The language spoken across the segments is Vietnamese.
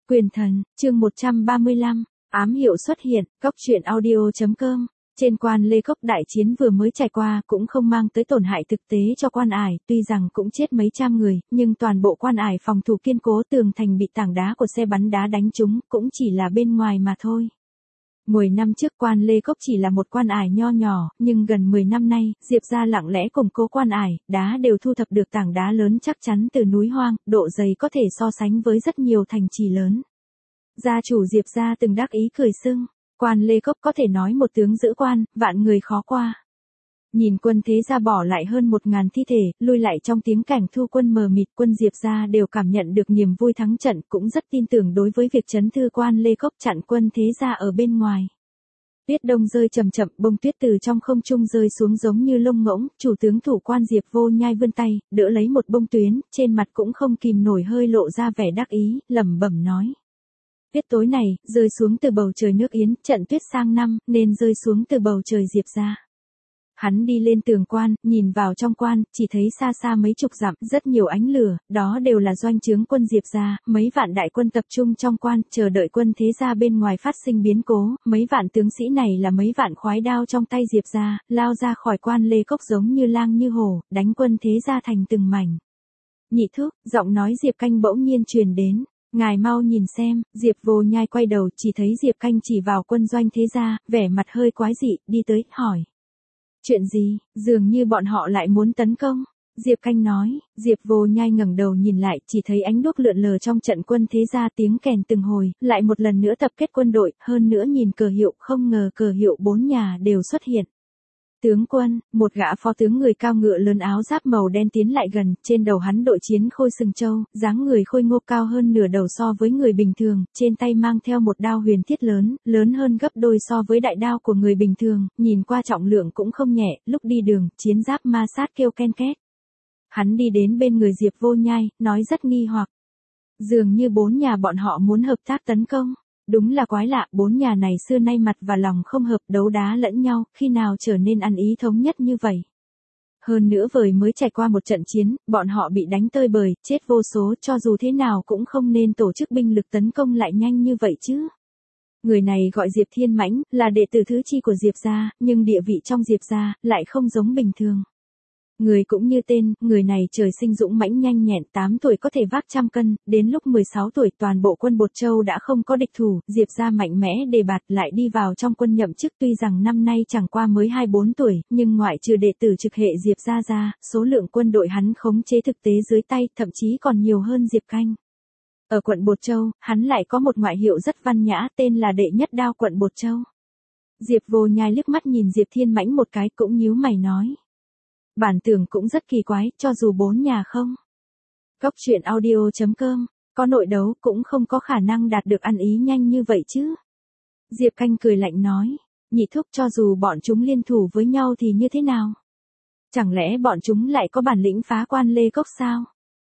Quyền thần, chương 135, ám hiệu xuất hiện, cóc truyện audio.com. Trên quan Lê Cốc đại chiến vừa mới trải qua cũng không mang tới tổn hại thực tế cho quan ải, tuy rằng cũng chết mấy trăm người, nhưng toàn bộ quan ải phòng thủ kiên cố, tường thành bị tảng đá của xe bắn đá đánh trúng, cũng chỉ là bên ngoài mà thôi. 10 năm trước quan Lê Cốc chỉ là một quan ải nho nhỏ, nhưng gần 10 năm nay, Diệp gia lặng lẽ củng cố quan ải, đá đều thu thập được tảng đá lớn chắc chắn từ núi hoang, độ dày có thể so sánh với rất nhiều thành trì lớn. Gia chủ Diệp gia từng đắc ý cười xưng, quan Lê Cốc có thể nói một tướng giữ quan, vạn người khó qua. Nhìn quân thế gia bỏ lại hơn 1000 thi thể, lui lại trong tiếng cảnh thu quân mờ mịt, quân Diệp gia đều cảm nhận được niềm vui thắng trận, cũng rất tin tưởng đối với việc trấn thư quan Lê Cốc chặn quân thế gia ở bên ngoài. Tuyết đông rơi chậm chậm, bông tuyết từ trong không trung rơi xuống giống như lông ngỗng, chủ tướng thủ quan Diệp Vô Nhai vươn tay, đỡ lấy một bông tuyến, trên mặt cũng không kìm nổi hơi lộ ra vẻ đắc ý, lẩm bẩm nói. Tuyết tối này, rơi xuống từ bầu trời nước Yến, trận tuyết sang năm, nên rơi xuống từ bầu trời Diệp gia. Hắn đi lên tường quan, nhìn vào trong quan, chỉ thấy xa xa mấy chục dặm, rất nhiều ánh lửa, đó đều là doanh trướng quân Diệp gia, mấy vạn đại quân tập trung trong quan, chờ đợi quân thế gia bên ngoài phát sinh biến cố, mấy vạn tướng sĩ này là mấy vạn khoái đao trong tay Diệp gia, lao ra khỏi quan Lê Cốc giống như lang như hổ, đánh quân thế gia thành từng mảnh. Nhị thúc, giọng nói Diệp Canh bỗng nhiên truyền đến. Ngài mau nhìn xem, Diệp Vô Nhai quay đầu chỉ thấy Diệp Canh chỉ vào quân doanh thế gia, vẻ mặt hơi quái dị, đi tới, hỏi. Chuyện gì, dường như bọn họ lại muốn tấn công. Diệp Canh nói, Diệp Vô Nhai ngẩng đầu nhìn lại, chỉ thấy ánh đuốc lượn lờ trong trận quân thế gia, tiếng kèn từng hồi, lại một lần nữa tập kết quân đội, hơn nữa nhìn cờ hiệu, không ngờ cờ hiệu 4 nhà đều xuất hiện. Tướng quân, một gã phó tướng người cao ngựa lớn áo giáp màu đen tiến lại gần, trên đầu hắn đội chiến khôi sừng châu, dáng người khôi ngô cao hơn nửa đầu so với người bình thường, trên tay mang theo một đao huyền thiết lớn, lớn hơn gấp đôi so với đại đao của người bình thường, nhìn qua trọng lượng cũng không nhẹ, lúc đi đường, chiến giáp ma sát kêu ken két. Hắn đi đến bên người Diệp Vô Nhai, nói rất nghi hoặc. Dường như 4 nhà bọn họ muốn hợp tác tấn công. Đúng là quái lạ, 4 nhà này xưa nay mặt và lòng không hợp, đấu đá lẫn nhau, khi nào trở nên ăn ý thống nhất như vậy. Hơn nữa vời mới trải qua một trận chiến, bọn họ bị đánh tơi bời, chết vô số, cho dù thế nào cũng không nên tổ chức binh lực tấn công lại nhanh như vậy chứ. Người này gọi Diệp Thiên Mãnh, là đệ tử thứ chi của Diệp gia, nhưng địa vị trong Diệp gia lại không giống bình thường. Người cũng như tên, người này trời sinh dũng mãnh nhanh nhẹn, 8 tuổi có thể vác 100 cân, đến lúc 16 tuổi toàn bộ quân Bột Châu đã không có địch thủ, Diệp gia mạnh mẽ đề bạt lại đi vào trong quân nhậm chức, tuy rằng năm nay chẳng qua mới 24 tuổi, nhưng ngoại trừ đệ tử trực hệ Diệp gia ra, số lượng quân đội hắn khống chế thực tế dưới tay, thậm chí còn nhiều hơn Diệp Canh. Ở quận Bột Châu, hắn lại có một ngoại hiệu rất văn nhã, tên là đệ nhất đao quận Bột Châu. Diệp Vô Nhai liếc mắt nhìn Diệp Thiên Mãnh một cái, cũng nhíu mày nói. Bản tưởng cũng rất kỳ quái, cho dù 4 nhà không. Cóc truyện audio.com, có nội đấu cũng không có khả năng đạt được ăn ý nhanh như vậy chứ. Diệp Canh cười lạnh nói, nhị thúc, cho dù bọn chúng liên thủ với nhau thì như thế nào? Chẳng lẽ bọn chúng lại có bản lĩnh phá quan Lê Cốc sao?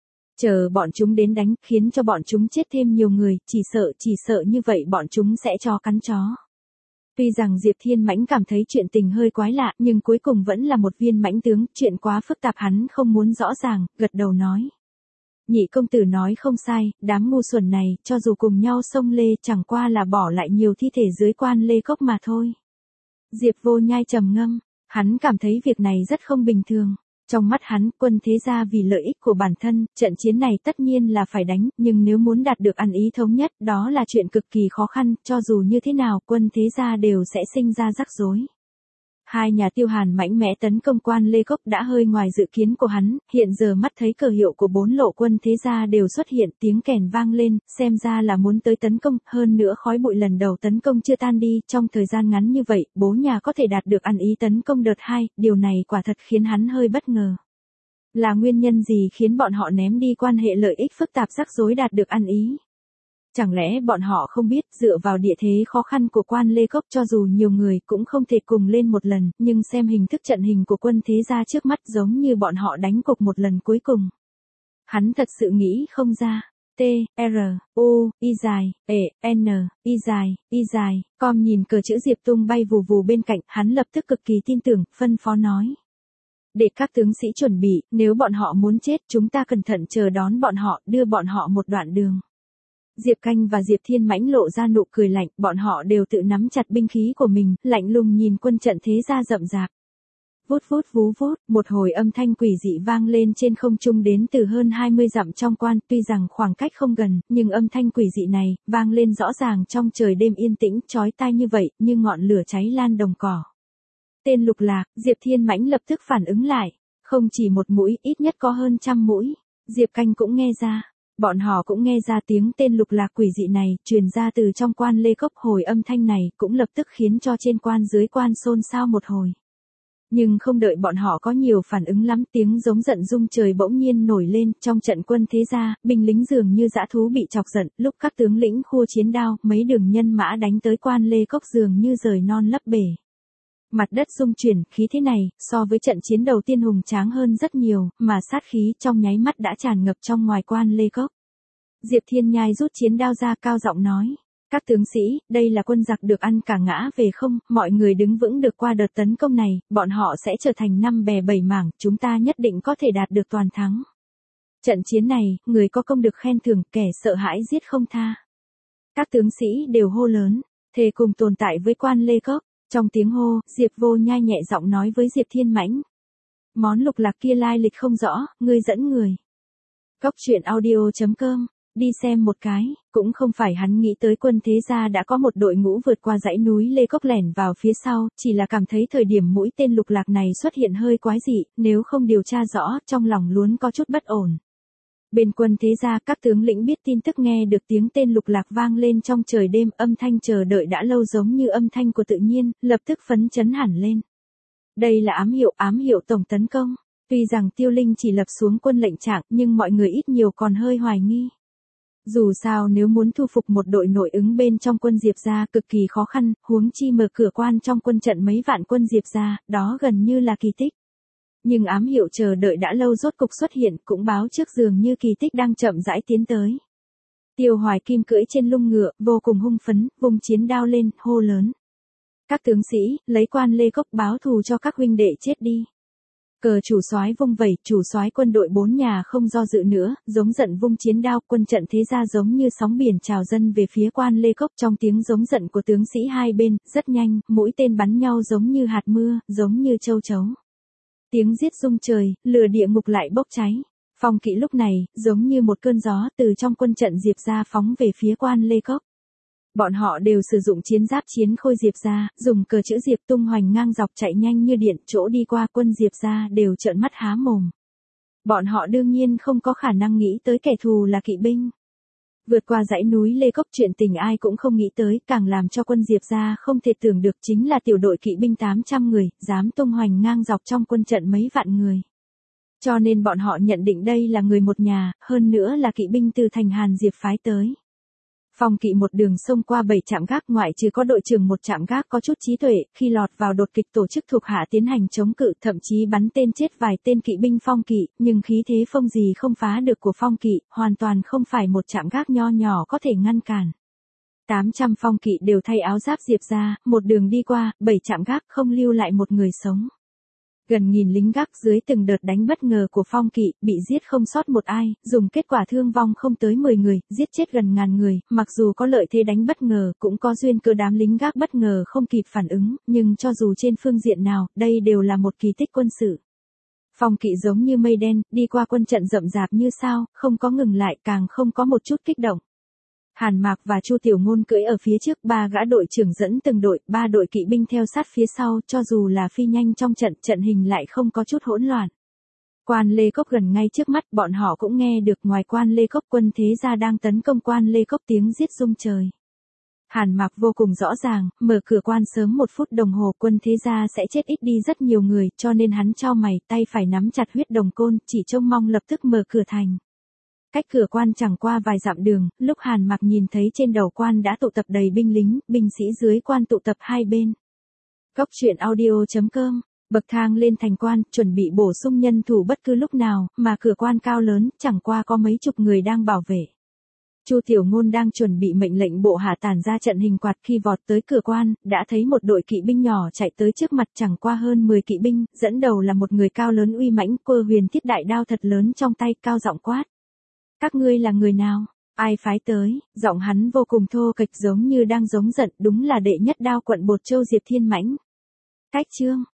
Chờ bọn chúng đến đánh, khiến cho bọn chúng chết thêm nhiều người, chỉ sợ như vậy bọn chúng sẽ cho cắn chó. Tuy rằng Diệp Thiên Mãnh cảm thấy chuyện tình hơi quái lạ, nhưng cuối cùng vẫn là một viên mãnh tướng, chuyện quá phức tạp hắn không muốn rõ ràng, gật đầu nói. Nhị công tử nói không sai, đám ngu xuẩn này, cho dù cùng nhau xông lê, chẳng qua là bỏ lại nhiều thi thể dưới quan Lê Cốc mà thôi. Diệp Vô Nhai trầm ngâm, hắn cảm thấy việc này rất không bình thường. Trong mắt hắn, quân thế gia vì lợi ích của bản thân, trận chiến này tất nhiên là phải đánh, nhưng nếu muốn đạt được ăn ý thống nhất, đó là chuyện cực kỳ khó khăn, cho dù như thế nào, quân thế gia đều sẽ sinh ra rắc rối. Hai nhà Tiêu Hàn mạnh mẽ tấn công quan Lê Cốc đã hơi ngoài dự kiến của hắn, hiện giờ mắt thấy cờ hiệu của 4 lộ quân thế gia đều xuất hiện, tiếng kèn vang lên, xem ra là muốn tới tấn công, hơn nữa khói bụi lần đầu tấn công chưa tan đi, trong thời gian ngắn như vậy, 4 nhà có thể đạt được ăn ý tấn công đợt 2, điều này quả thật khiến hắn hơi bất ngờ. Là nguyên nhân gì khiến bọn họ ném đi quan hệ lợi ích phức tạp rắc rối đạt được ăn ý? Chẳng lẽ bọn họ không biết, dựa vào địa thế khó khăn của quan Lê Cốc, cho dù nhiều người cũng không thể cùng lên một lần, nhưng xem hình thức trận hình của quân thế gia trước mắt giống như bọn họ đánh cục một lần cuối cùng. Hắn thật sự nghĩ không ra. T, R, U, Y dài, E, N, Y dài, com nhìn cờ chữ Diệp tung bay vù vù bên cạnh, hắn lập tức cực kỳ tin tưởng, phân phó nói. Để các tướng sĩ chuẩn bị, nếu bọn họ muốn chết, chúng ta cẩn thận chờ đón bọn họ, đưa bọn họ một đoạn đường. Diệp Canh và Diệp Thiên Mãnh lộ ra nụ cười lạnh, bọn họ đều tự nắm chặt binh khí của mình, lạnh lùng nhìn quân trận thế gia rậm rạp. Vút vút vú vút, một hồi âm thanh quỷ dị vang lên trên không trung đến từ hơn 20 dặm trong quan, tuy rằng khoảng cách không gần, nhưng âm thanh quỷ dị này, vang lên rõ ràng trong trời đêm yên tĩnh, chói tai như vậy, như ngọn lửa cháy lan đồng cỏ. Tên Lục Lạc, Diệp Thiên Mãnh lập tức phản ứng lại, không chỉ một mũi, ít nhất có hơn 100 mũi. Diệp Canh cũng nghe ra, bọn họ cũng nghe ra tiếng tên Lục Lạc quỷ dị này, truyền ra từ trong quan Lê Cốc, hồi âm thanh này, cũng lập tức khiến cho trên quan dưới quan xôn xao một hồi. Nhưng không đợi bọn họ có nhiều phản ứng lắm, tiếng giống giận rung trời bỗng nhiên nổi lên, trong trận quân thế gia, binh lính dường như dã thú bị chọc giận, lúc các tướng lĩnh khua chiến đao, mấy đường nhân mã đánh tới quan Lê Cốc dường như rời non lấp bể. Mặt đất rung chuyển, khí thế này, so với trận chiến đầu tiên hùng tráng hơn rất nhiều, mà sát khí trong nháy mắt đã tràn ngập trong ngoài quan Lê Cốc. Diệp Thiên Nhai rút chiến đao ra cao giọng nói. Các tướng sĩ, đây là quân giặc được ăn cả ngã về không, mọi người đứng vững được qua đợt tấn công này, bọn họ sẽ trở thành 5 bè 7 mảng, chúng ta nhất định có thể đạt được toàn thắng. Trận chiến này, người có công được khen thưởng, kẻ sợ hãi giết không tha. Các tướng sĩ đều hô lớn, thề cùng tồn tại với quan Lê Cốc. Trong tiếng hô, Diệp Vô Nhai nhẹ giọng nói với Diệp Thiên Mãnh. Món Lục Lạc kia lai lịch không rõ, ngươi dẫn người. Cốc truyện audio.com, đi xem một cái, cũng không phải hắn nghĩ tới quân thế gia đã có một đội ngũ vượt qua dãy núi Lê Cốc lẻn vào phía sau, chỉ là cảm thấy thời điểm mũi tên Lục Lạc này xuất hiện hơi quái dị, nếu không điều tra rõ, trong lòng luôn có chút bất ổn. Bên quân thế gia, các tướng lĩnh biết tin tức nghe được tiếng tên Lục Lạc vang lên trong trời đêm, âm thanh chờ đợi đã lâu giống như âm thanh của tự nhiên, lập tức phấn chấn hẳn lên. Đây là ám hiệu tổng tấn công. Tuy rằng Tiêu Linh chỉ lập xuống quân lệnh trạng, nhưng mọi người ít nhiều còn hơi hoài nghi. Dù sao nếu muốn thu phục một đội nội ứng bên trong quân Diệp gia cực kỳ khó khăn, huống chi mở cửa quan trong quân trận mấy vạn quân Diệp gia, đó gần như là kỳ tích. Nhưng ám hiệu chờ đợi đã lâu rốt cục xuất hiện, cũng báo trước dường như kỳ tích đang chậm rãi tiến tới. Tiêu Hoài Kim cưỡi trên lưng ngựa, vô cùng hung phấn, vung chiến đao lên, hô lớn. Các tướng sĩ, lấy quan Lê Cốc báo thù cho các huynh đệ chết đi. Cờ chủ soái vung vẩy, chủ soái quân đội 4 nhà không do dự nữa, giống giận vung chiến đao, quân trận thế ra giống như sóng biển trào dâng về phía quan Lê Cốc. Trong tiếng giống giận của tướng sĩ hai bên, rất nhanh, mũi tên bắn nhau giống như hạt mưa, giống như châu chấu. Tiếng giết rung trời, lửa địa ngục lại bốc cháy. Phong kỵ lúc này, giống như một cơn gió từ trong quân trận Diệp gia phóng về phía quan Lê Cốc. Bọn họ đều sử dụng chiến giáp chiến khôi Diệp gia, dùng cờ chữ Diệp tung hoành ngang dọc chạy nhanh như điện, chỗ đi qua quân Diệp gia đều trợn mắt há mồm. Bọn họ đương nhiên không có khả năng nghĩ tới kẻ thù là kỵ binh. Vượt qua dãy núi Lê Cốc, chuyện tình ai cũng không nghĩ tới, càng làm cho quân Diệp gia không thể tưởng được chính là tiểu đội kỵ binh 800 người, dám tung hoành ngang dọc trong quân trận mấy vạn người. Cho nên bọn họ nhận định đây là người một nhà, hơn nữa là kỵ binh từ thành Hàn Diệp phái tới. Phong kỵ một đường xông qua 7 trạm gác, ngoại trừ có đội trưởng một trạm gác có chút trí tuệ, khi lọt vào đột kích tổ chức thuộc hạ tiến hành chống cự, thậm chí bắn tên chết vài tên kỵ binh phong kỵ, nhưng khí thế phong gì không phá được của phong kỵ, hoàn toàn không phải một trạm gác nho nhỏ có thể ngăn cản. 800 phong kỵ đều thay áo giáp Diệp ra, một đường đi qua, 7 trạm gác không lưu lại một người sống. Gần nghìn lính gác dưới từng đợt đánh bất ngờ của phong kỵ, bị giết không sót một ai, dùng kết quả thương vong không tới 10 người, giết chết gần ngàn người, mặc dù có lợi thế đánh bất ngờ, cũng có duyên cơ đám lính gác bất ngờ không kịp phản ứng, nhưng cho dù trên phương diện nào, đây đều là một kỳ tích quân sự. Phong kỵ giống như mây đen, đi qua quân trận rậm rạp như sao, không có ngừng lại, càng không có một chút kích động. Hàn Mạc và Chu Tiểu Ngôn cưỡi ở phía trước, 3 gã đội trưởng dẫn từng đội, 3 đội kỵ binh theo sát phía sau, cho dù là phi nhanh trong trận hình lại không có chút hỗn loạn. Quan Lê Cốc gần ngay trước mắt, bọn họ cũng nghe được ngoài quan Lê Cốc quân thế gia đang tấn công quan Lê Cốc, tiếng giết rung trời. Hàn Mạc vô cùng rõ ràng, mở cửa quan sớm 1 phút đồng hồ quân thế gia sẽ chết ít đi rất nhiều người, cho nên hắn chau mày, tay phải nắm chặt huyết đồng côn, chỉ trông mong lập tức mở cửa thành. Cách cửa quan chẳng qua vài dặm đường, lúc Hàn Mạc nhìn thấy trên đầu quan đã tụ tập đầy binh lính, binh sĩ dưới quan tụ tập hai bên. Cốc truyện audio.com, bậc thang lên thành quan, chuẩn bị bổ sung nhân thủ bất cứ lúc nào, mà cửa quan cao lớn, chẳng qua có mấy chục người đang bảo vệ. Chu Tiểu Ngôn đang chuẩn bị mệnh lệnh bộ hạ tản ra trận hình quạt, khi vọt tới cửa quan, đã thấy một đội kỵ binh nhỏ chạy tới trước mặt, chẳng qua hơn 10 kỵ binh, dẫn đầu là một người cao lớn uy mãnh, cơ huyền thiết đại đao thật lớn trong tay, cao giọng quát. Các ngươi là người nào? Ai phái tới, giọng hắn vô cùng thô kệch giống như đang giống giận, đúng là đệ nhất đao quận Bột Châu Diệp Thiên Mãnh. Cách chương.